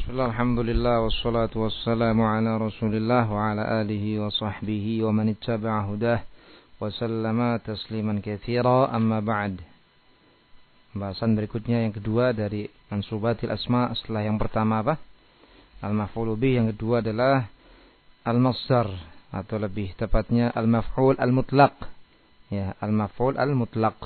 Bismillah, alhamdulillah, wassalatu wassalamu ala rasulillah wa ala alihi wa sahbihi wa man ittaba'a hudah wa sallama tasliman katsira, amma ba'd. Pembahasan berikutnya yang kedua dari mansubatil asma. Setelah yang pertama apa? Al-maf'ul bih, yang kedua adalah al-masdar, atau lebih tepatnya al-maf'ul al-mutlaq. Ya, al-maf'ul al-mutlaq.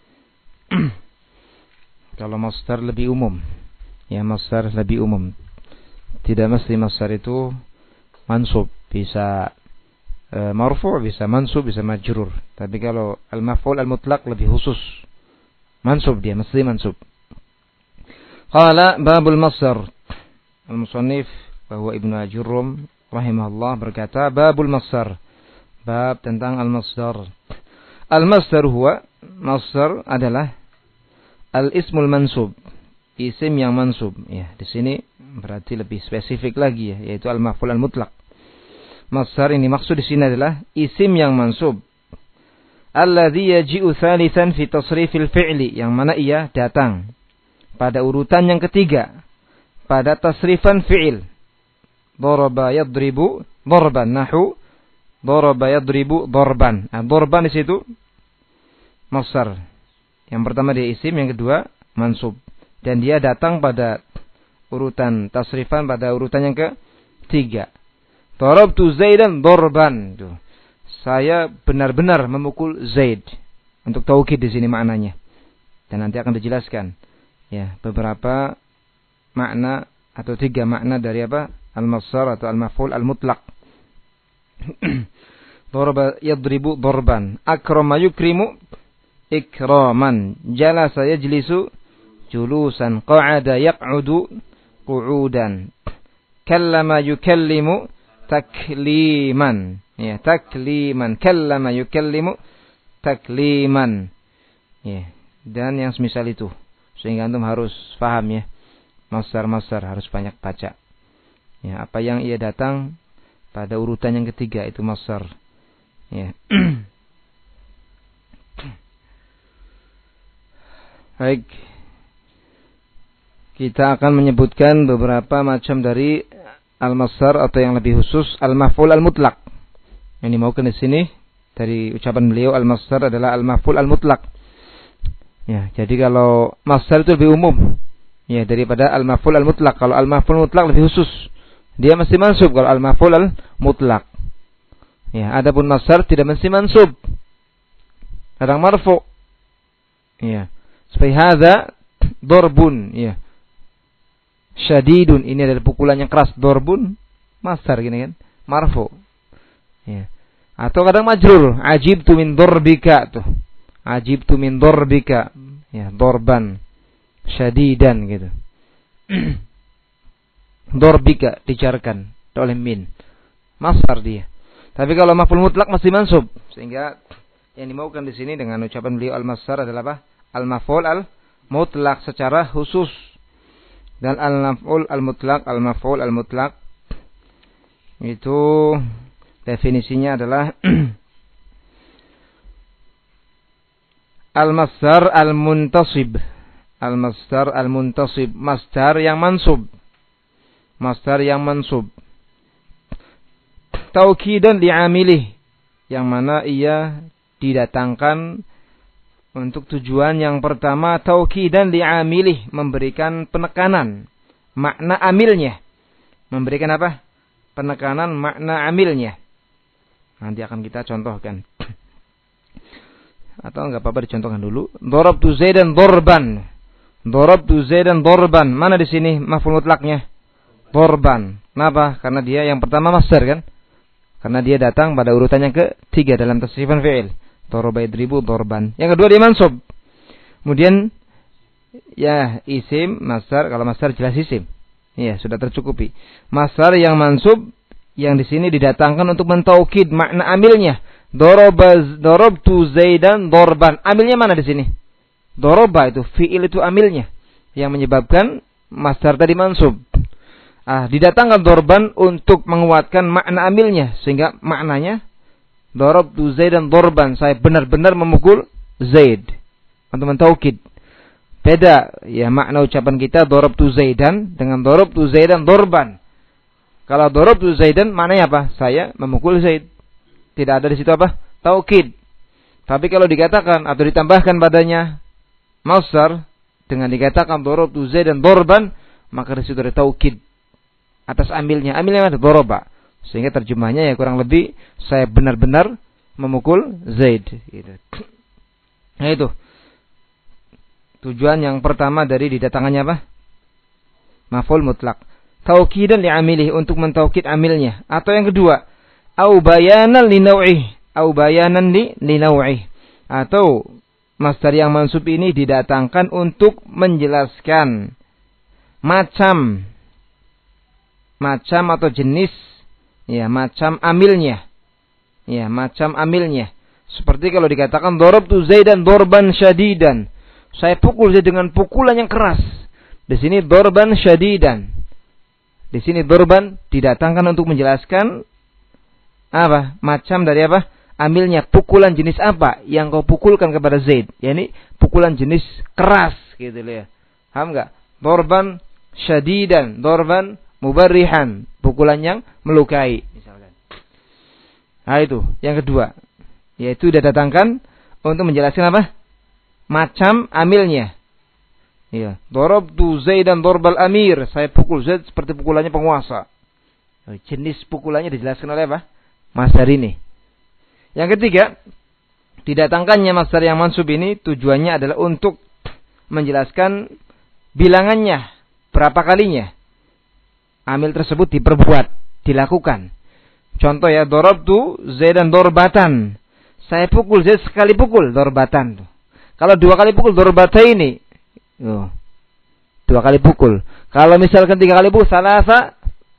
Kalau masdar lebih umum. Ya, masdar lebih umum. Tidak mesti masdar itu mansub, bisa marfu', bisa mansub, bisa majrur. Tapi kalau al-maf'ul al-mutlaq lebih khusus. Mansub, dia mesti mansub. Qala babul masdar. Al-musannif bahwa Ibnu Ajurrum rahimahullah berkata, babul masdar, bab tentang al-masdar. Al-masdar huwa, masdar adalah al-ismul mansub, isim yang mansub. Ya, di sini berarti lebih spesifik lagi ya, yaitu al-maf'ul al-mutlaq. Masdar ini maksud di sini adalah isim yang mansub. Alladzi yaji'u tsalitsan fi tasrifil fi'li, yang mana ia datang pada urutan yang ketiga pada tasrifan fi'il. Daraba yadribu darban, nahu daraba yadribu darban. Nah, darban di situ masdar. Yang pertama dia isim, yang kedua mansub. Dan dia datang pada urutan tasrifan, pada urutan yang ketiga. Darabtu Zaidan darban. Saya benar-benar memukul Zaid. Untuk taukid di sini maknanya. Dan nanti akan dijelaskan ya beberapa makna atau tiga makna dari apa? Al-masdar atau al-maf'ul al-mutlaq. Daraba yadribu darban. Akrama yukrimu ikraman. Jalasa yajlisu julusan. Qa'ada yaq'udu qu'udan. Kallama yukallimu takliman. Ya, takliman. Kallama yukallimu takliman. Ya, dan yang semisal itu. Sehingga antum harus paham ya. Masdar-masdar harus banyak baca. Ya, apa yang ia datang pada urutan yang ketiga itu masdar. Ya. Baik. Kita akan menyebutkan beberapa macam dari al-masdar atau yang lebih khusus al-maf'ul al-mutlaq. Yang dimaukan di sini dari ucapan beliau, al-masdar adalah al-maf'ul al-mutlaq. Ya, jadi kalau masdar itu lebih umum ya daripada al-maf'ul al-mutlaq. Kalau al-maf'ul mutlaq lebih khusus. Dia mesti mansub kalau al-maf'ul al-mutlaq. Ya, adapun masdar tidak mesti mansub. Kadang marfu'. Ya. Seperti hadza darbun, ya. Syadidun, ini adalah pukulan yang keras. Darbun masdar gini kan, marfu. Ya. Atau kadang majrur, ajibtu min darbika tuh. Ajibtu min darbika, ya, darban syadidan gitu. Darbika dijarkan oleh min. Masdar dia. Tapi kalau maf'ul mutlaq masih mansub. Sehingga yang dimaukan di sini dengan ucapan beliau al-masdar adalah apa? Al-maf'ul al-mutlaq secara khusus. Dan al-maf'ul al-mutlaq, al-maf'ul al-mutlaq itu definisinya adalah al-masdar al-muntasib. Al-masdar al-muntasib, masdar yang mansub. Masdar yang mansub. Taukidan li'amilih, yang mana ia didatangkan untuk tujuan yang pertama, taukidan li'amilih, memberikan penekanan makna amilnya. Memberikan apa? Penekanan makna amilnya. Nanti akan kita contohkan. Atau enggak apa-apa dicontohkan dulu. Darabtu Zaidan darban. Darabtu Zaidan darban. Mana di sini maf'ul mutlaqnya? Darban. Kenapa? Karena dia yang pertama masdar kan? Karena dia datang pada urutan yang ketiga dalam tasrifan fi'il. Daraba yadribu darban. Yang kedua dia mansub. Kemudian ya isim, masdar. Kalau masdar jelas isim. Ya, sudah tercukupi. Masdar yang mansub yang di sini didatangkan untuk mentaukid makna amilnya. Darabtu Zaidan darban. Amilnya mana di sini? Daraba itu fi'il, itu amilnya yang menyebabkan masdar tadi mansub. Didatangkan darban untuk menguatkan makna amilnya, sehingga maknanya darabtu Zaidan darban, saya benar-benar memukul Zaid. Untuk mentaukid. Beda ya makna ucapan kita darabtu Zaidan dengan darabtu Zaidan dorban. Kalau darabtu Zaidan maknanya apa? Saya memukul Zaid. Tidak ada di situ apa? Taukid. Tapi kalau dikatakan atau ditambahkan padanya masdar dengan dikatakan darabtu Zaidan dorban, maka di situ ada taukid atas amilnya. Amilnya ada daraba. Sehingga terjemahnya ya kurang lebih saya benar-benar memukul Zaid. Gitu. Nah itu tujuan yang pertama dari didatangkannya apa? Maf'ul mutlak. Taukidan li'amilih, untuk mentaukid amilnya. Atau yang kedua, au bayanan li naw'ih, au bayanan li naw'ih. Atau masdar yang mansub ini didatangkan untuk menjelaskan macam atau jenis ya macam amilnya. Ya, macam amilnya. Seperti kalau dikatakan darabtu Zaidan dorban syadidan. Saya pukul Zaid dengan pukulan yang keras. Di sini dorban syadidan. Di sini dorban didatangkan untuk menjelaskan apa? Macam dari apa? Amilnya, pukulan jenis apa yang kau pukulkan kepada Zaid? Yani pukulan jenis keras gitu ya. Paham enggak? Dorban syadidan, dorban mubarrihan, pukulan yang melukai misalkan. Nah itu, yang kedua, yaitu didatangkan untuk menjelaskan apa? Macam amilnya. Ya, darabtu Zaidan darbal amir. Saya pukul Zaid seperti pukulannya penguasa. Jenis pukulannya dijelaskan oleh apa? Masdar ini. Yang ketiga, didatangkannya masdar yang mansub ini tujuannya adalah untuk menjelaskan bilangannya, berapa kalinya amil tersebut diperbuat, dilakukan. Contoh ya, darabtu Zaidan darbatan. Saya pukul Zaid sekali pukul, darbatan. Kalau 2 kali pukul, darbata ini. Oh, 2 kali pukul. Kalau misalkan 3 kali pukul, salasa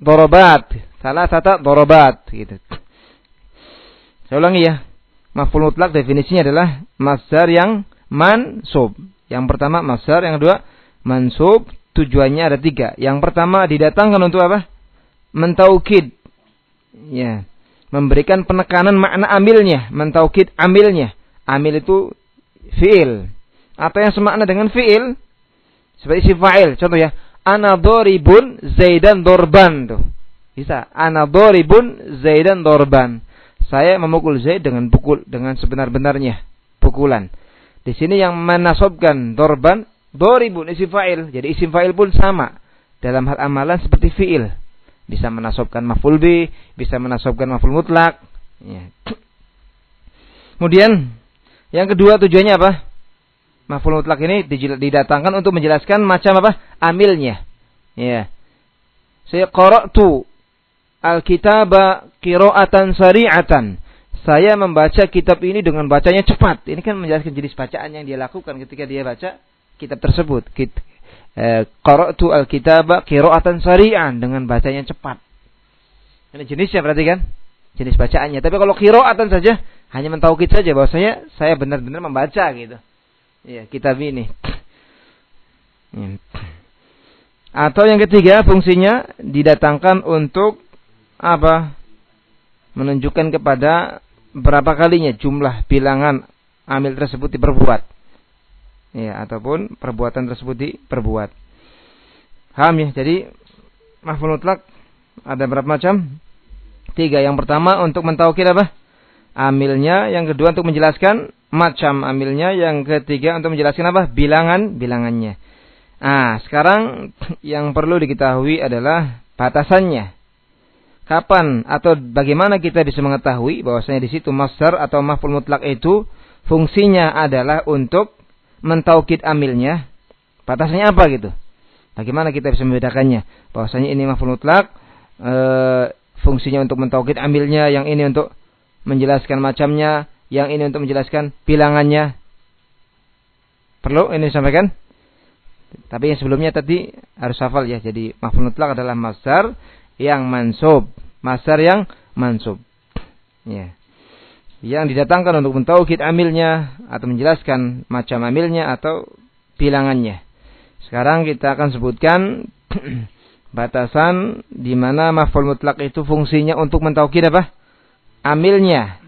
darabat gitu. Saya ulangi ya. Maf'ul mutlak definisinya adalah masdar yang mansub. Yang pertama masdar, yang kedua mansub. Tujuannya ada 3. Yang pertama didatangkan untuk apa? Mentaukid. Ya, memberikan penekanan makna amilnya, mentaukid amilnya. Amil itu fi'il atau yang semakna dengan fi'il seperti isim fa'il. Contoh ya, ana dharibun Zaidan dorban tuh. Bisa, ana dharibun Zaidan dorban. Saya memukul Zaid dengan sebenar-benarnya pukulan. Di sini yang menasobkan dorban, dharibun isim fa'il. Jadi isim fa'il pun sama dalam hal amalan seperti fi'il. Bisa menasobkan maf'ul bih, bisa menasobkan maf'ul mutlak. Ya. Kemudian yang kedua tujuannya apa? Maf'ul mutlak ini didatangkan untuk menjelaskan macam apa? Amilnya. Ya. Saya qara'tu al-kitaba qira'atan sari'atan. Saya membaca kitab ini dengan bacanya cepat. Ini kan menjelaskan jenis bacaan yang dia lakukan ketika dia baca kitab tersebut. Qara'tu al-kitaba qira'atan sari'an, dengan bacanya cepat. Ini jenisnya berarti kan? Jenis bacaannya. Tapi kalau qira'atan saja, hanya mentaukid saja bahwasanya saya benar-benar membaca gitu. Ya, kitab ini. Atau yang ketiga, fungsinya didatangkan untuk apa? Menunjukkan kepada berapa kalinya jumlah bilangan amil tersebut diperbuat. Ya, ataupun perbuatan tersebut diperbuat. Paham ya? Jadi maf'ul mutlak ada berapa macam? 3. Yang pertama untuk mentaukid apa? Amilnya. Yang kedua untuk menjelaskan macam amilnya. Yang ketiga untuk menjelaskan apa? Bilangannya. Nah, sekarang yang perlu diketahui adalah batasannya. Kapan atau bagaimana kita bisa mengetahui bahwasanya di situ masdar atau maf'ul mutlak itu fungsinya adalah untuk mentaukid amilnya? Batasannya apa gitu? Bagaimana kita bisa membedakannya? Bahwasanya ini maf'ul mutlak, fungsinya untuk mentaukid amilnya, yang ini untuk menjelaskan macamnya, yang ini untuk menjelaskan bilangannya. Perlu ini disampaikan? Tapi yang sebelumnya tadi harus hafal ya. Jadi maf'ul mutlak adalah masdar yang mansub. Masdar yang mansub. Ya. Yang didatangkan untuk mentaukid amilnya atau menjelaskan macam amilnya atau bilangannya. Sekarang kita akan sebutkan batasan di mana maf'ul mutlak itu fungsinya untuk mentaukid apa? Amilnya.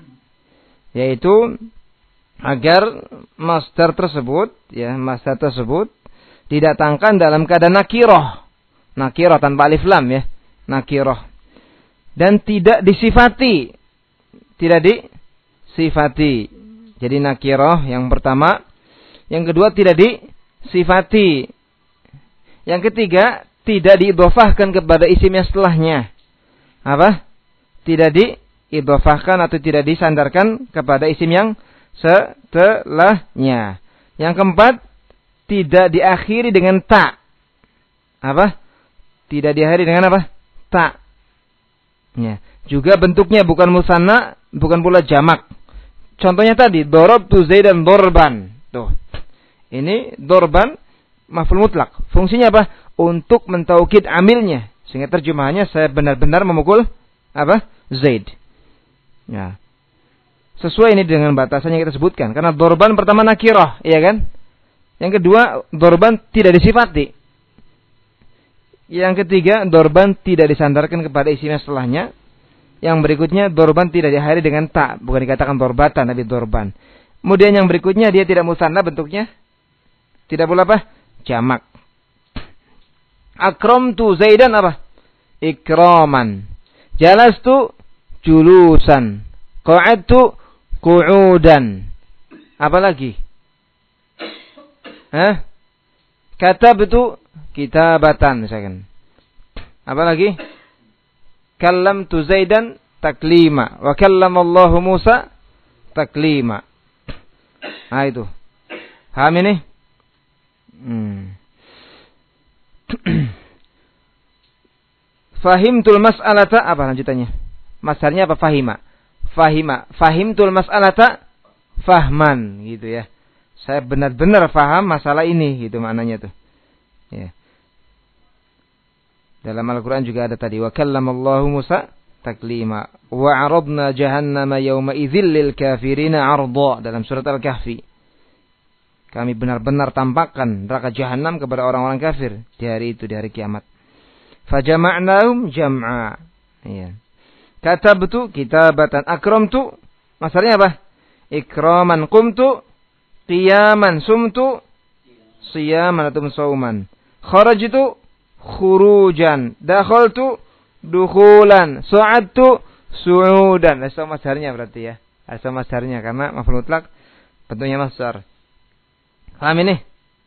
Yaitu agar masdar tersebut didatangkan dalam keadaan nakirah. Nakirah tanpa alif lam ya. Nakirah. Dan tidak disifati. Tidak disifati. Jadi nakirah yang pertama. Yang kedua tidak disifati. Yang ketiga tidak diidhofahkan kepada isim yang setelahnya. Apa? Tidak diidhofahkan atau tidak disandarkan kepada isim yang setelahnya. Yang keempat, tidak diakhiri dengan ta. Apa? Tidak diakhiri dengan apa? Ta. Ya. Juga bentuknya bukan musanna, bukan pula jamak. Contohnya tadi, darabtu Zaidan darban. Tuh. Ini darban maf'ul mutlak. Fungsinya apa? Untuk mentaukid amilnya. Sehingga terjemahannya saya benar-benar memukul apa? Zaid. Ya. Sesuai ini dengan batasan yang kita sebutkan. Karena dorban pertama nakirah, iya kan? Yang kedua, dorban tidak disifati. Yang ketiga, dorban tidak disandarkan kepada isimnya setelahnya. Yang berikutnya, dorban tidak diakhiri dengan ta. Bukan dikatakan dorbatan, tapi dorban. Kemudian yang berikutnya, dia tidak musanna bentuknya. Tidak pula apa? Jamak. Akramtu Zaidan apa? Ikraman. Jalastu julusan. Qa'adtu qu'udan. Apa lagi? Katabtu kitabatan misalkan. Apa lagi? Kallamtu Zaidan taklima. Wa kallamallahu Musa taklima. Nah itu. Paham ini? Fahimtul mas'alata. Apa lanjutannya? Masarnya apa? Fahima. Fahimtul mas'alata fahman gitu ya. Saya benar-benar faham masalah ini gitu maknanya tuh. Ya. Dalam Al-Qur'an juga ada tadi wa kallamallahu Musa taklima wa 'aradna jahannama yawma idzil lil kafirina 'arda dalam surat Al-Kahfi. Kami benar-benar tampakkan neraka jahanam kepada orang-orang kafir di hari itu, di hari kiamat. Fajama'nahum jam'a. Iya. Katabtu kitabatan. Akramtu. Masalahnya apa? Ikraman. Qumtu. Qiyaman. Sumtu. Siyaman atau sauman. Kharajtu. Khurujan. Dakhaltu. Dukhulan. Su'adtu. Su'udan. Asal masdarnya berarti ya. Asal masdarnya. Karena maf'ul mutlak bentuknya masdar. Paham ini?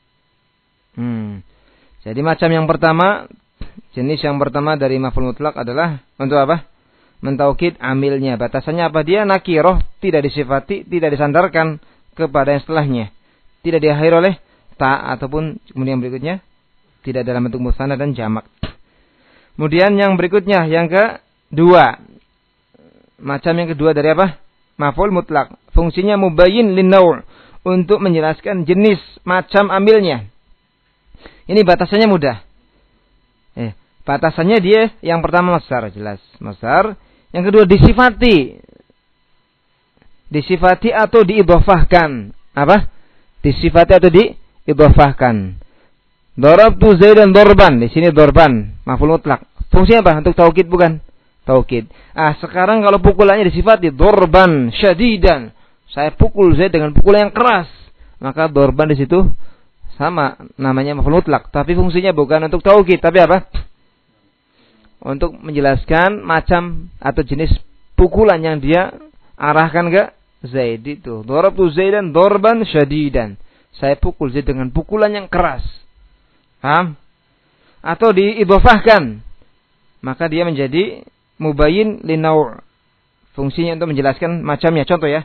Jadi macam yang pertama. Jenis yang pertama dari maf'ul mutlak adalah untuk apa? Mentaukid amilnya. Batasannya apa? Dia nakirah, tidak disifati, tidak disandarkan kepada yang setelahnya. Tidak diakhiri oleh ta ataupun kemudian berikutnya tidak dalam bentuk musanna dan jamak. Kemudian yang berikutnya, yang kedua. Macam yang kedua dari apa? Maf'ul mutlak. Fungsinya mubayyin lin-naw', untuk menjelaskan jenis macam amilnya. Ini batasannya mudah. Batasannya dia yang pertama masdar, jelas. Masdar. Yang kedua disifati. Disifati atau diidhofahkan. Apa? Disifati atau diidhofahkan. Darabtu Zaidan darban. Di sini darban, maf'ul mutlak. Fungsinya apa? Untuk taukid bukan? Taukid. Sekarang kalau pukulannya disifati darban syadidan. Saya pukul Zaid dengan pukulan yang keras. Maka darban di situ sama namanya maf'ul mutlak, tapi fungsinya bukan untuk taukid, tapi apa? Untuk menjelaskan macam atau jenis pukulan yang dia arahkan ke Zaid itu. Darabtu Zaidan darban syadidan. Saya pukul Zaid dengan pukulan yang keras. Paham? Atau diidhofahkan. Maka dia menjadi mubayyin lin-naw'. Fungsinya untuk menjelaskan macamnya. Contoh ya.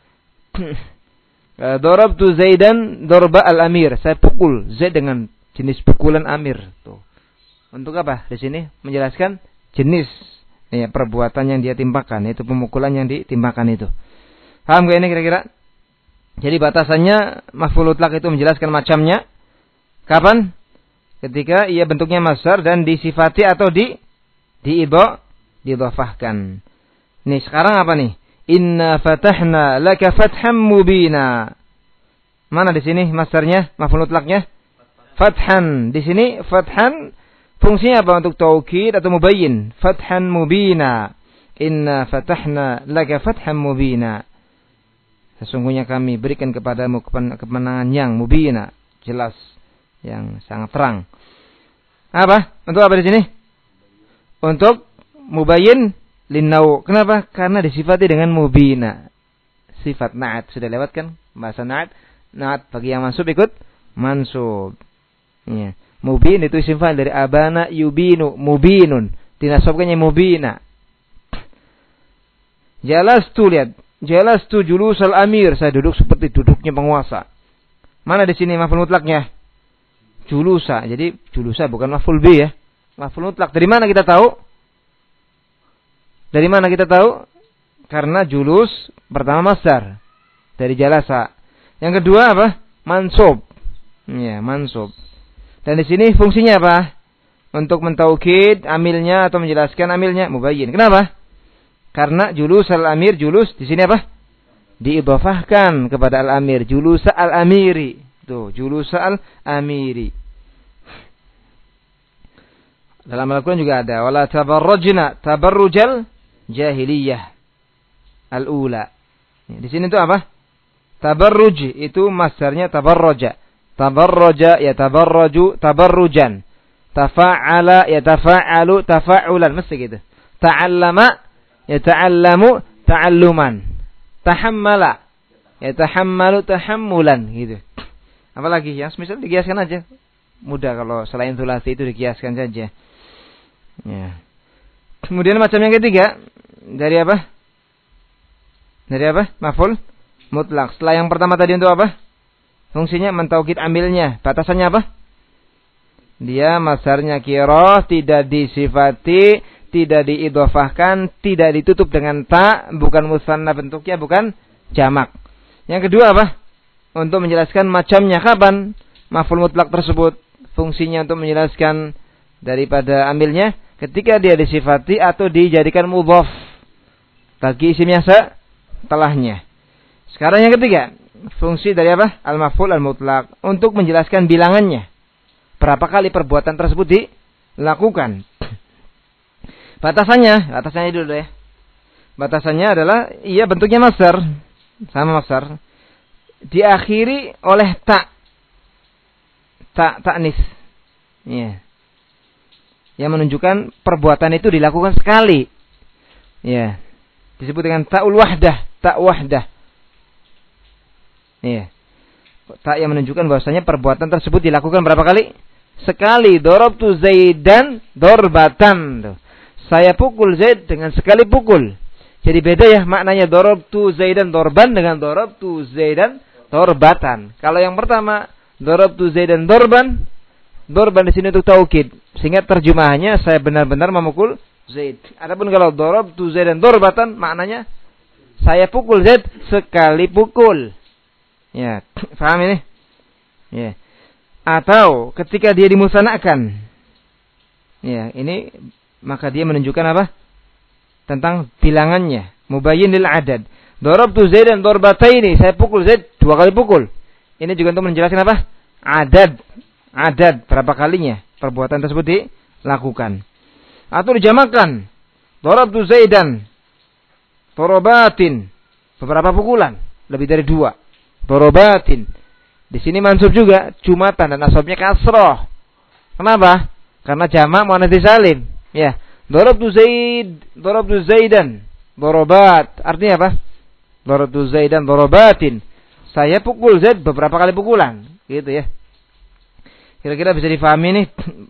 Darabtu Zaidan darba al-amir. Saya pukul Zaid dengan jenis pukulan amir. Tuh. Untuk apa? Di sini menjelaskan jenis perbuatan yang dia timpakan, yaitu pemukulan yang ditimpakan itu. Paham gak ini kira-kira? Jadi batasannya maf'ul mutlak itu menjelaskan macamnya. Kapan? Ketika ia bentuknya masdar dan disifati atau diidhofahkan. Nih sekarang apa nih? Inna fatahna laka fatham mubina. Mana di sini masdarnya, maf'ul mutlaknya? Fathan. Di sini fathan fungsinya apa? Untuk taukid atau mubayyin. Fathan mubina. Inna fatahna laka fatham mubina. Sesungguhnya kami berikan kepadamu kemenangan yang mubina, jelas. yang sangat terang. Apa? Untuk apa di sini? Untuk mubayyin linnau. Kenapa? Karena disifati dengan mubina. Sifat na'at sudah lewat kan? Bahasa na'at. Na'at bagi yang mansub ikut mansub. Ya. Mubin itu isim fa'il dari abana yubinu, mubinun. Dinasabkannya mubina. Jalastu, lihat. Jalastu julusal amir. Saya duduk seperti duduknya penguasa. Mana di sini maf'ul mutlaknya? Julusa. Jadi julusa bukan maf'ul bi ya. Maf'ul mutlak. Dari mana kita tahu? Dari mana kita tahu? Karena julus pertama masdar. Dari jalasa. Yang kedua apa? Mansub. Ya, mansub. Dan di sini fungsinya apa? Untuk mentaukid amilnya atau menjelaskan amilnya, mubayyin. Kenapa? Karena julus al-amir, julus di sini apa? Diidhafahkan kepada al-amir, julus al-amiri. Tuh, julus al-amiri. Dalam Al-Quran juga ada wala tabarrujna tabarrujal jahiliyah al-ula. Di sini itu apa? Tabarruj itu masdarnya tabarraja. Tabarraja ya tabarraju tabarrujan. Tafa'ala ya tafa'alu tafa'ulan, mesti gitu. Ta'allama ya ta'allamu ta'alluman. Tahammala ya tahammalu tahammulan, gitu. Apalagi yang semisal dikiaskan aja. Mudah kalau selain thulathi itu dikiaskan saja. Ya. Kemudian macam yang ketiga dari apa? Dari apa? Maf'ul mutlak. Setelah yang pertama tadi untuk apa? Fungsinya mentaukid amilnya. Batasannya apa? Dia masdarnya kiroh, tidak disifati, tidak diidhofahkan, tidak ditutup dengan ta, bukan musanna bentuknya, bukan jamak. Yang kedua apa? Untuk menjelaskan macamnya kapan maf'ul mutlak tersebut. Fungsinya untuk menjelaskan daripada amilnya ketika dia disifati atau dijadikan mudhaf bagi isim yang setelahnya. Sekarang yang ketiga, fungsi dari apa? Al-maf'ul al-mutlak untuk menjelaskan bilangannya. Berapa kali perbuatan tersebut dilakukan. Batasannya dulu ya. Batasannya adalah iya bentuknya masdar, sama masdar. Diakhiri oleh ta'nis. Ya. Yang menunjukkan perbuatan itu dilakukan sekali. Ya. Disebut dengan ta'ul wahdah, ta' wahdah. Ya. Ta' yang menunjukkan bahwasanya perbuatan tersebut dilakukan berapa kali? Sekali. Darabtu Zaidan darbatan. Saya pukul Zaid dengan sekali pukul. Jadi beda ya maknanya darabtu Zaidan darban dengan darabtu Zaidan darbatan. Kalau yang pertama darabtu Zaidan darban, darban di sini untuk taukid, sehingga terjemahannya saya benar-benar memukul Zaid. Adapun kalau darabtu Zaidan darbatan maknanya saya pukul Zaid sekali pukul. Ya, paham ini? Ya. Atau ketika dia dimusanakan. Ya, ini maka dia menunjukkan apa? Tentang bilangannya, mubayyin lil adad. Darabtu Zaidan darbataini, saya pukul Zaid 2 kali pukul. Ini juga untuk menjelaskan apa? Adad berapa kalinya perbuatan tersebut dilakukan. Atau dijamakan. Darabtu Zaidan darabatin, beberapa pukulan, lebih dari 2. Darabatin. Di sini mansub juga, jumatan dan nasabnya kasroh. Kenapa? Karena jamak muannats salim. Ya, darabtu Zaidan darabat. Artinya apa? Darabtu Zaidan darabatin. Saya pukul Zaid beberapa kali pukulan, gitu ya. Kira-kira bisa difahami nih?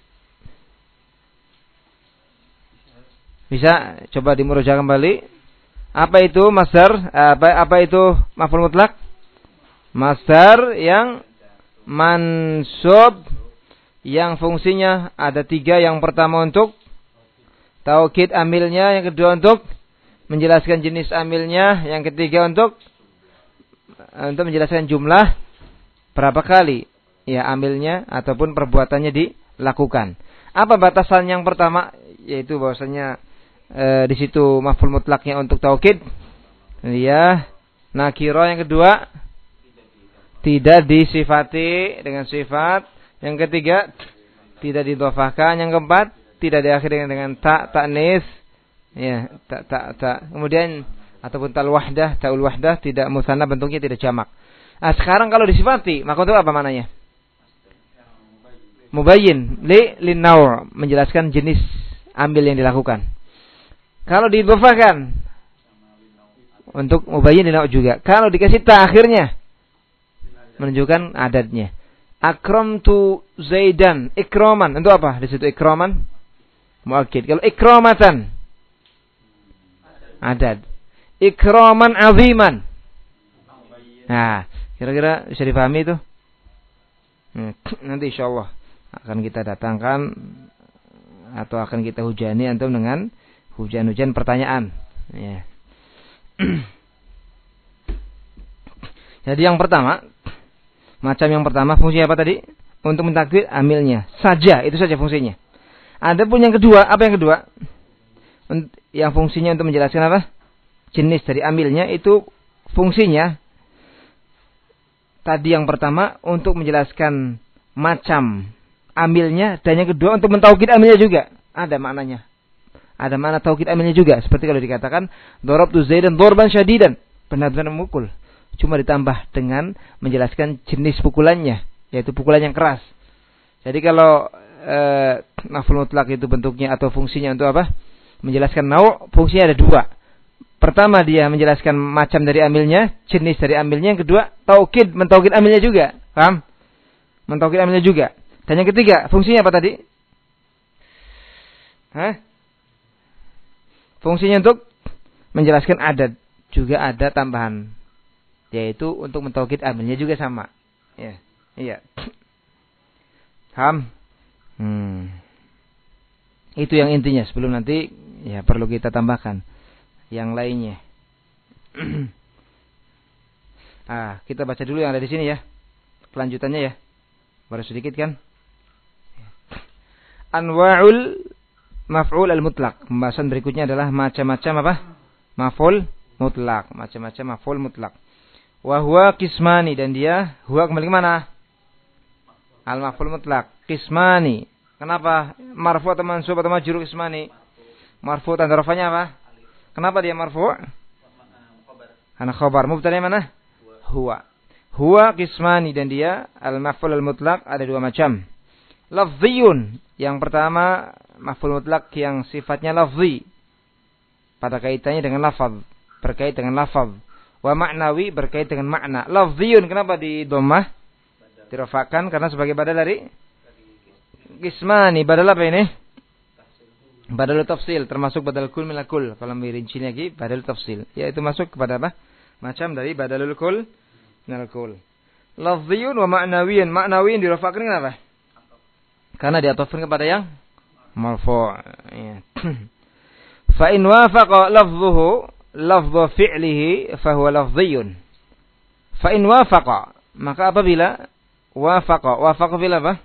Bisa coba dimurojaah kembali. Apa itu masdar? Apa itu maf'ul mutlak? Masdar yang mansub, yang fungsinya ada 3. Yang pertama untuk taukid amilnya, yang kedua untuk menjelaskan jenis amilnya, yang ketiga untuk menjelaskan jumlah berapa kali ya amilnya ataupun perbuatannya dilakukan. Apa batasan yang pertama? Yaitu bahwasanya di situ maf'ul mutlaknya untuk taukid, ya nakira. Yang kedua tidak disifati dengan sifat. Yang ketiga tidak didhofahkan. Yang keempat tidak diakhiri dengan ta'nis. Ya, ta. Kemudian ataupun ta'ul wahdah tidak musanna bentuknya, tidak jamak. Nah, sekarang kalau disifati, maka untuk apa maknanya? mubayyin lin-naw', menjelaskan jenis amil yang dilakukan. Kalau diidhofahkan untuk mubayyin lin-naw' juga. Kalau dikasih ta akhirnya menunjukkan adadnya. Akramtu Zaidan, ikraman. Untuk apa? Di situ ikraman muakkid. Kalau ikramatan adad. Ikraman aziman. Nah, kira-kira bisa dipahami itu? Nanti insyaallah akan kita datangkan atau akan kita hujani antum dengan hujan-hujan pertanyaan. Ya. Jadi yang pertama, macam yang pertama fungsinya apa tadi? Untuk mentakwid amilnya saja, itu saja fungsinya. Adapun yang kedua, apa yang kedua? Yang fungsinya untuk menjelaskan apa? Jenis dari amilnya, itu fungsinya tadi yang pertama untuk menjelaskan macam amilnya, dan yang kedua untuk mentaukid amilnya juga. Ada maknanya. Ada makna taukid amilnya juga. Seperti kalau dikatakan darabtu Zaidan darban syadidan, benar-benar memukul. Cuma ditambah dengan menjelaskan jenis pukulannya, yaitu pukulan yang keras. Jadi kalau maf'ul mutlak itu bentuknya atau fungsinya untuk apa? Menjelaskan nau', fungsinya ada dua. Pertama dia menjelaskan macam dari amilnya, jenis dari amilnya. Yang kedua taukid, mentaukid amilnya juga. Paham? Mentaukid amilnya juga. Dan yang ketiga fungsinya apa tadi? Fungsinya untuk menjelaskan adad. Juga ada tambahan, yaitu untuk mentaukid amilnya juga sama. Ya, iya. Paham? Itu yang intinya. Sebelum nanti ya perlu kita tambahkan yang lainnya. Kita baca dulu yang ada di sini ya. Kelanjutannya ya. Baru sedikit kan? Anwa'ul maf'ul al-mutlaq. Pembahasan berikutnya adalah macam-macam apa? Maf'ul mutlak. Macam-macam maf'ul mutlak. Wa huwa qismani, dan dia huwa kembali ke mana? Al-maf'ul mutlak. Qismani. Kenapa marfu atau mansub atau majrur qismani? Marfu tanda rafanya apa? Kenapa dia marfu'? Karena khabar. Mubtada mana? Huwa. Huwa qismani, dan dia al-maf'ul al-mutlaq ada dua macam. Lafziyun. Yang pertama maf'ul mutlaq yang sifatnya lafzi, pada kaitannya dengan lafaz, berkait dengan lafaz. Wa ma'nawi, berkait dengan makna. Lafziyun, kenapa di dhammah? Dirafakan karena sebagai badal dari qismani. Badal apa ini? Badal tafsil, termasuk badal kul minal kul. Kalau merinci lagi badal tafsil, yaitu masuk kepada apa? Macam dari badalul kul minal kul. Lafziyun wa ma'nawiyin. Ma'nawiyin dirafakan kenapa? Karena diatofkan kepada yang marfu'. Ya. Fa in wafaqa lafzuhu lafdhu fi'lihi fa huwa lafziyun. Fa in wafaqa, maka apabila wafaqa fil apa?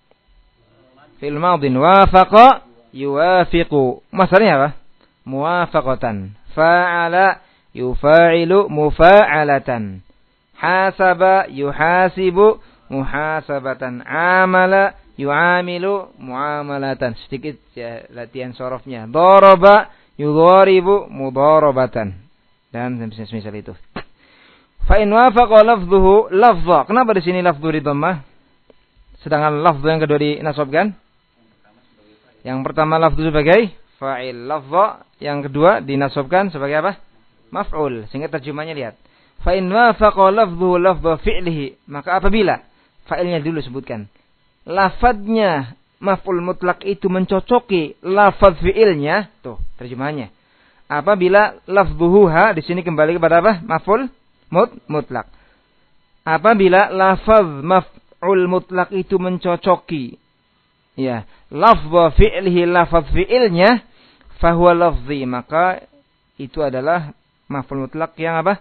Fil madin. Wafaqa yuwafiqu. Masdarnya apa? Muwafaqatan. Fa'ala yufa'ilu mufa'alatan. Hasaba yuhasibu muhasabatan. Amala yu'amilu mu'amalatan. Sedikit ya, latihan sorofnya. Daraba yudharibu mudarabatan. Dan semisal itu. Fa in wafaqa lafdhuhu lafdha. Kenapa di sini lafdhu di dhammah? Sedangkan lafdhu yang kedua dinasabkan? Yang pertama lafdhu sebagai fa'il, lafdha yang kedua dinasabkan sebagai apa? Maf'ul. Sehingga terjemahnya lihat. Fa in wafaqa lafdhuhu lafdha fi'lihi, maka apabila fa'ilnya dulu sebutkan, lafadznya maf'ul mutlak itu mencocoki lafadz fi'ilnya, tuh terjemahannya. Apabila lafdhuhu di sini kembali kepada apa? Maf'ul mutlak. Apabila lafadz maf'ul mutlak itu mencocoki ya lafdz fi'lihi, lafadz fi'ilnya, fahuwa lafzi, maka itu adalah maf'ul mutlak yang apa?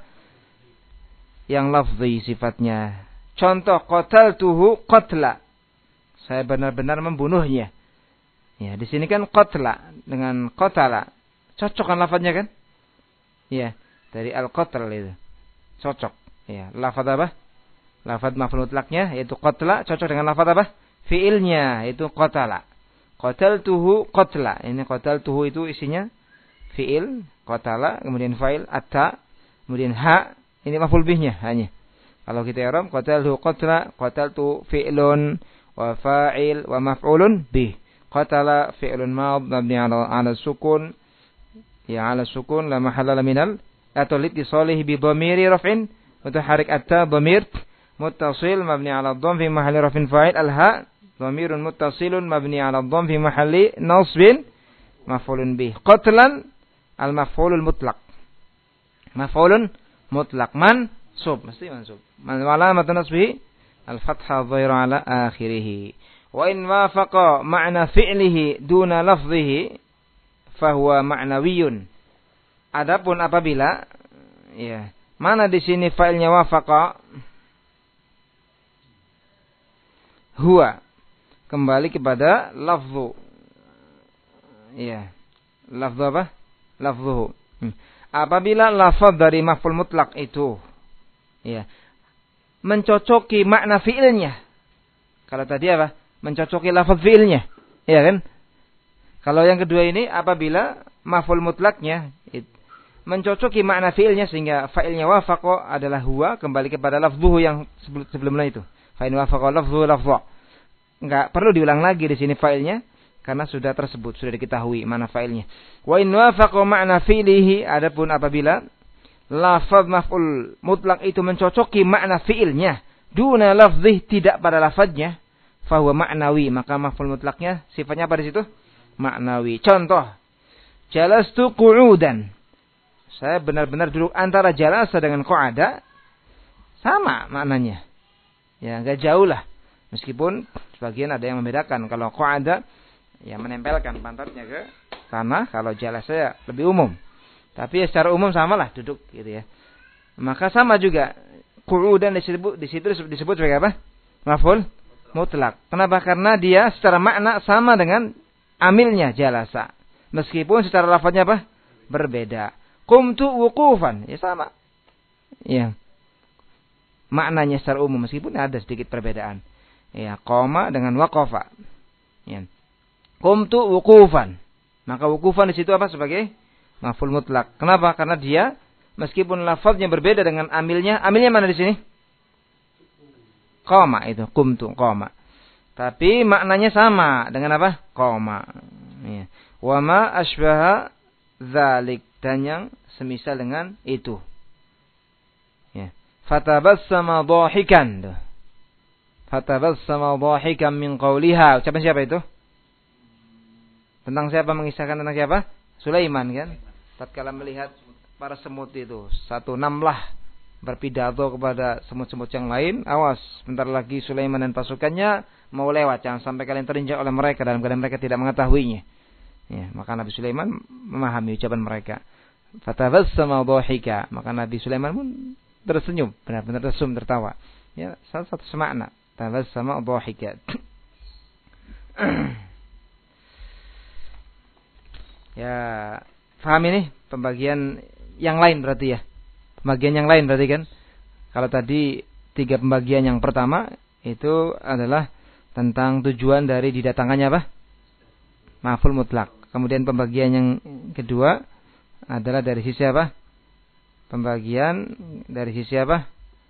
Yang lafzi sifatnya. Contoh, qataltuhu qatla. Saya benar-benar membunuhnya. Ya, di sini kan qatla dengan qatala. Cocok kan lafadznya kan? Ya, dari al-qatl itu. Cocok. Ya, lafadz apa? Lafadz maf'ul mutlaknya yaitu qatla cocok dengan lafadz apa? Fiilnya yaitu qatala. Qataltuhu qatla. Ini qataltuhu itu isinya fiil, qatala, kemudian fa'il atta, kemudian ha, ini maf'ul bihnya hanya. Kalau kita i'rab qataltuhu qatla, qataltu fi'lun wa fa'il wa maf'ulun bih. Qatala fi'lun madh mabni 'ala sukun ya 'ala sukun la mahalla minal atau litisalihi bi dhamiri raf'in mutaharrik atta dhamir muttasil mabni 'ala dhamm fi mahalli raf'in fa'il al-ha dhamirun muttasilun mabni 'ala dhamm fi mahalli nasbin maf'ulun bih. Qatlan al-maf'ulul mutlaq. Maf'ulun mutlaq mansub mesti mansub. Man alamat nasbihi al-fathah dhahira 'ala akhirih. Wa in wafaqa ma'na fi'lihi duna lafdhihi fahuwa ma'nawiyyun. Adapun apabila ya, mana di sini fa'ilnya wafaqa? Huwa kembali kepada lafzu. Ya. Lafzu apa? Lafzuhu. Apabila lafaz dari maf'ul mutlak itu ya, mencocoki makna fi'ilnya. Kalau tadi apa? Mencocoki lafaz fi'ilnya. Ya kan? Kalau yang kedua ini apabila maf'ul mutlaknya mencocoki makna fi'ilnya sehingga fa'ilnya wafaqa adalah huwa kembali kepada lafzuhu yang sebelumnya itu. Fa in wafaqa lafzuhu lafza. Enggak perlu diulang lagi di sini fa'ilnya karena sudah tersebut, sudah diketahui mana fa'ilnya. Wa in wafaqa ma'na fi'lihi adapun apabila lafaz maf'ul mutlak itu mencocoki makna fi'ilnya duna lafzih tidak pada lafaznya fa huwa ma'nawi maka maf'ul mutlaknya sifatnya apa di situ? Ma'nawi. Contoh, jalastu qu'udan. Saya benar-benar duduk antara jalasa dengan qa'ada sama maknanya. Ya, enggak jauh lah. Meskipun sebagian ada yang membedakan. Kalau qa'ada ya menempelkan pantatnya ke tanah, kalau jalasa ya lebih umum. Tapi ya secara umum samalah duduk gitu ya. Maka sama juga qu'udan di situ disebut sebagai apa? Maf'ul mutlak. Kenapa? Karena dia secara makna sama dengan amilnya jalasa. Meskipun secara lafaznya apa? Berbeda. Qumtu wuqufan, ya sama. Ya. Maknanya secara umum meskipun ada sedikit perbedaan. Ya, qama dengan waqafa. Ya. Qumtu wuqufan. Maka wuqufan di situ apa sebagai maf'ul mutlak. Kenapa? Karena dia meskipun lafaznya berbeda dengan amilnya. Amilnya mana di sini? Qama itu, qumtu, qama. Tapi maknanya sama dengan apa? Qama. Ya. Wa ma asbaha dzalik dan yang semisal dengan itu. Ya. Fatabassama dhahikan. Fatabassama dhahikan min qawliha. Ucapan siapa itu? Tentang siapa, mengisahkan tentang siapa? Sulaiman kan? Tatkala melihat para semut itu, satu namlah berpidato kepada semut-semut yang lain, awas, bentar lagi Sulaiman dan pasukannya mau lewat, jangan sampai kalian terinjak oleh mereka dalam keadaan mereka tidak mengetahuinya. Ya, maka Nabi Sulaiman memahami ucapan mereka. Fatabassama dhahika, maka Nabi Sulaiman pun tersenyum, benar-benar tersenyum, tertawa. Ya, salah satu semakna. Tabassama dhahika. Ya, paham ini pembagian yang lain berarti ya. Pembagian yang lain berarti kan. Kalau tadi 3 pembagian yang pertama itu adalah tentang tujuan dari didatangkannya apa? Maf'ul mutlak. Kemudian pembagian yang kedua adalah dari sisi apa? Pembagian dari sisi apa?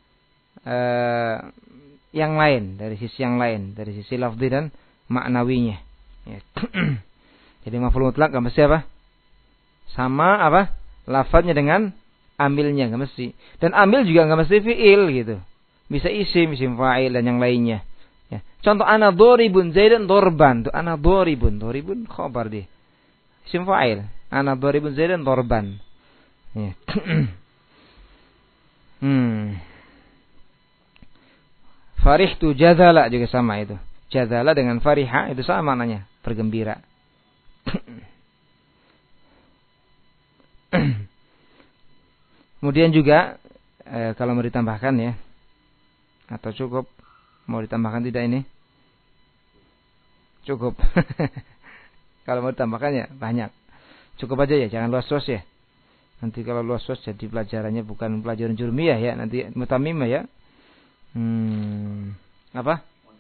Yang lain, dari sisi yang lain, dari sisi lafzi dan maknawinya. Ya. Jadi maf'ul mutlak enggak mesti apa? Sama apa? Lafaznya dengan amilnya enggak mesti. Dan amil juga enggak mesti fi'il gitu. Bisa isim fa'il dan yang lainnya. Ya. Contoh ana dharibun Zaidan dorban. Tuh ana dharibun khabar dia. Isim fa'il. Ana dharibun Zaidan dorban. Ya. Farihtu jazala juga sama itu. Jazala dengan fariha itu sama maknanya, bergembira. Kemudian juga kalau mau ditambahkan ya, atau cukup mau ditambahkan tidak ini? Cukup. Kalau mau ditambahkan ya banyak. Cukup aja ya, jangan luas-luas ya. Nanti kalau luas-luas jadi pelajarannya bukan pelajaran jurmiyah ya, nanti mutamimah ya. Apa?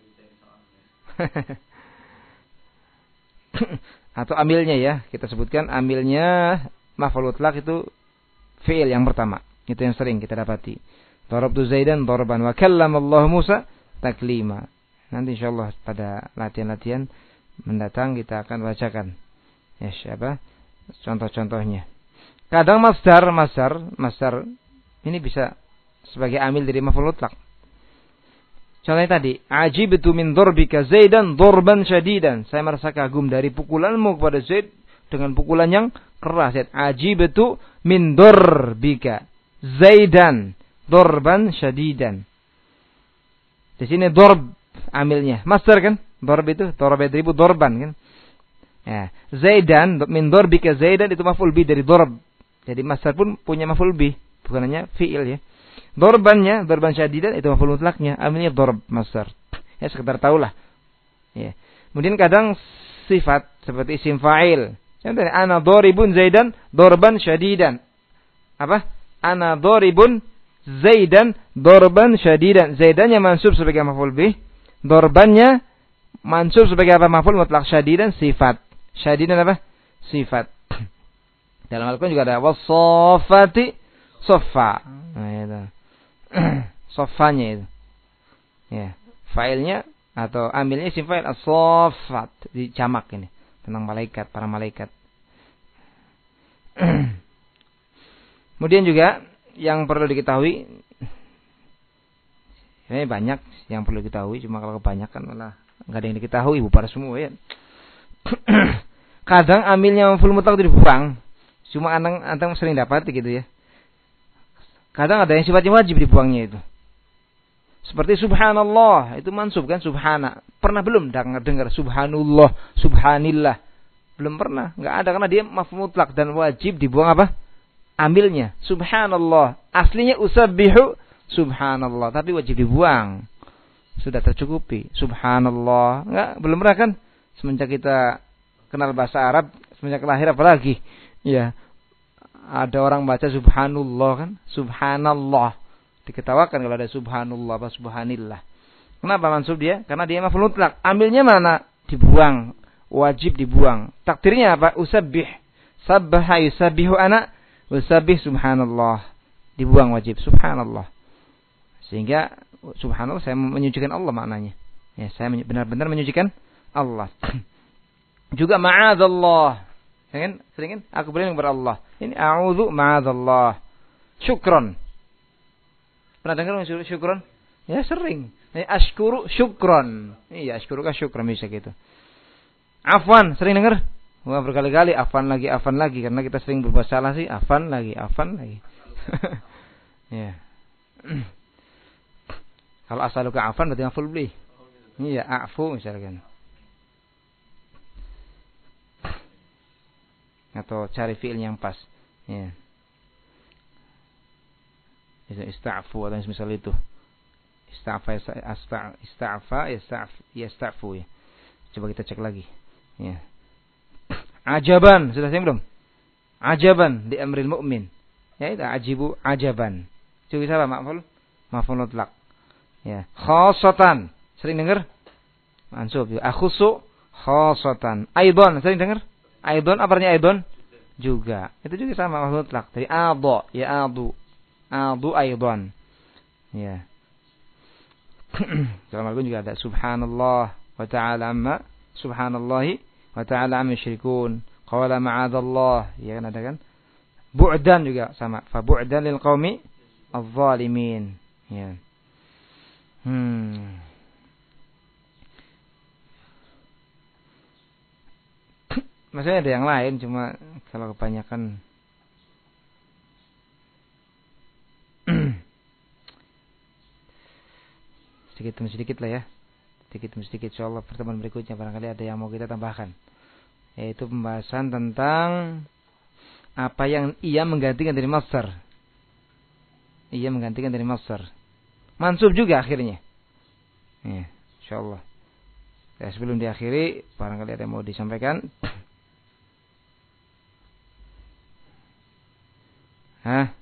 Atau amilnya ya, kita sebutkan amilnya maf'ul mutlak itu fi'il yang pertama. Itu yang sering kita dapati. Darabtu Zaidan darban wa kallama Allah Musa taklima. Nanti insyaallah pada latihan-latihan mendatang kita akan bacakan. Ya, siapa? Contoh-contohnya. Kadang masdar ini bisa sebagai amil dari maf'ul mutlaq. Contohnya tadi, ajibtu min darbika Zaidan darban syadidan. Saya merasa kagum dari pukulanmu kepada Zaid dengan pukulan yang keras. Ajibtu min darbika Zaidan darban syadidan. Di sini darb amilnya. Masdar kan? Darb itu darab yadribu darban kan? Ya, Zaidan min darbika Zaidan itu maf'ul bi dari darb. Jadi masdar pun punya maf'ul bi, bukan hanya fi'il ya. Dorbannya, dorban syadidan itu maf'ul mutlaknya, amilnya dorb masdar. Ya sekedar tahulah. Ya. Kemudian kadang sifat seperti isim fa'il. Contohnya ana doribun Zaidan dorban syadidan. Apa? Ana doribun Zaidan dorban syadidan. Zaidannya mansub sebagai maf'ul bih, dorbannya mansub sebagai apa? Maf'ul mutlak, syadidan sifat. Syadidan apa? Sifat. Dalam Al-Qur'an juga ada was-saffati saffa. Nah, itu. Soffanya itu. Ya, failnya atau ambilnya isim fa'il as-saffat di jamak ini tentang malaikat, para malaikat. Kemudian juga yang perlu diketahui, ini banyak yang perlu diketahui, cuma kalau kebanyakan malah enggak ada yang diketahui, bubar semua ya. Kadang amilnya maf'ul mutlaq itu dibuang. Cuma antang sering dapat gitu ya. Kadang ada yang sifatnya wajib dibuangnya itu. Seperti subhanallah, itu mansub kan, subhana. Pernah belum dengar subhanallah, subhanillah? Belum pernah, enggak ada karena dia maf'ul mutlaq dan wajib dibuang apa? Ambilnya. Subhanallah, aslinya usabbihu subhanallah, tapi wajib dibuang. Sudah tercukupi. Subhanallah, enggak belum pernah kan? Semenjak kita kenal bahasa Arab, semenjak lahir apalagi. Ya. Ada orang baca subhanallah kan, subhanallah. Diketawakan kalau ada subhanallah apa subhanillah. Kenapa mansub dia? Karena dia maf'ul mutlaq. Ambilnya mana? Dibuang. Wajib dibuang. Takdirnya apa? Usabbih. Sabbaha yusabbihu ana. Usabbih subhanallah. Dibuang wajib. Subhanallah. Sehingga subhanallah saya menyucikan Allah maknanya. Ya, saya benar-benar menyucikan Allah. Juga ma'adzallah. Ya kan? Sering kan? Aku berlindung kepada Allah. Ini a'udzu ma'adzallah. Syukron. Pernah dengar syukron? Ya sering. Ini ashkuru syukron. Iya, ashkuru ka syukron bisa gitu. Afwan, sering dengar? Wah, berkali-kali afwan lagi karena kita sering berbuat salah sih, afwan lagi. Ya. Kalau asaluka afwan berarti maf'ul bih. Iya, afu misalkan. Atau cari fi'il yang pas. Ya. Ista'fu atau misal itu. Ista'fa yasta'fu ya. Coba kita cek lagi. Ya. Ajaban, sudah saya belum? Ajaban di amril mu'min. Ya itu ajibu ajaban. Cukup apa maf'ul mutlaq. Ya. Khassatan. Sering dengar? Mansub. Akhussu khassatan. Aidan, sering dengar? Aidon, apa artinya aidon? Juga. Itu juga sama maf'ul mutlaq. Dari adha, ya adu. Adu aidon. Ya. Dalam Al-Qur'an juga ada subhanallah wa ta'ala amma subhanallahi wa ta'ala amma yusyrikun. Qala ma'adzallah. Ya kan ada kan? Bu'dan juga sama. Fa bu'dan lil qaumi adh-dhalimin. Ya. Maksudnya ada yang lain, cuma kalau kebanyakan sedikit demi sedikit lah ya. Sedikit demi sedikit, insyaallah pertemuan berikutnya barangkali ada yang mau kita tambahkan. Yaitu pembahasan tentang apa yang ia menggantikan dari masdar. Ia menggantikan dari masdar. Mansub juga akhirnya. Ya, insyaallah. Ya, sebelum diakhiri, barangkali ada yang mau disampaikan. Hah?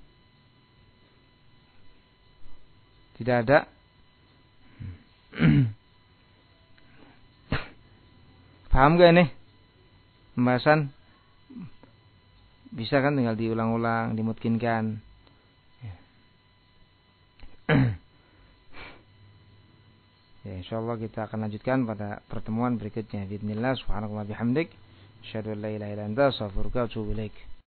Tidak ada? Paham gak ini? Pembahasan? Bisa kan tinggal diulang-ulang, dimungkinkan. Ya. Ya, insyaallah kita akan lanjutkan pada pertemuan berikutnya. Bismillah, subhanallah bihamdik, asyhadu an la ilaha illa anta, astaghfiruka wa atubu ilaik.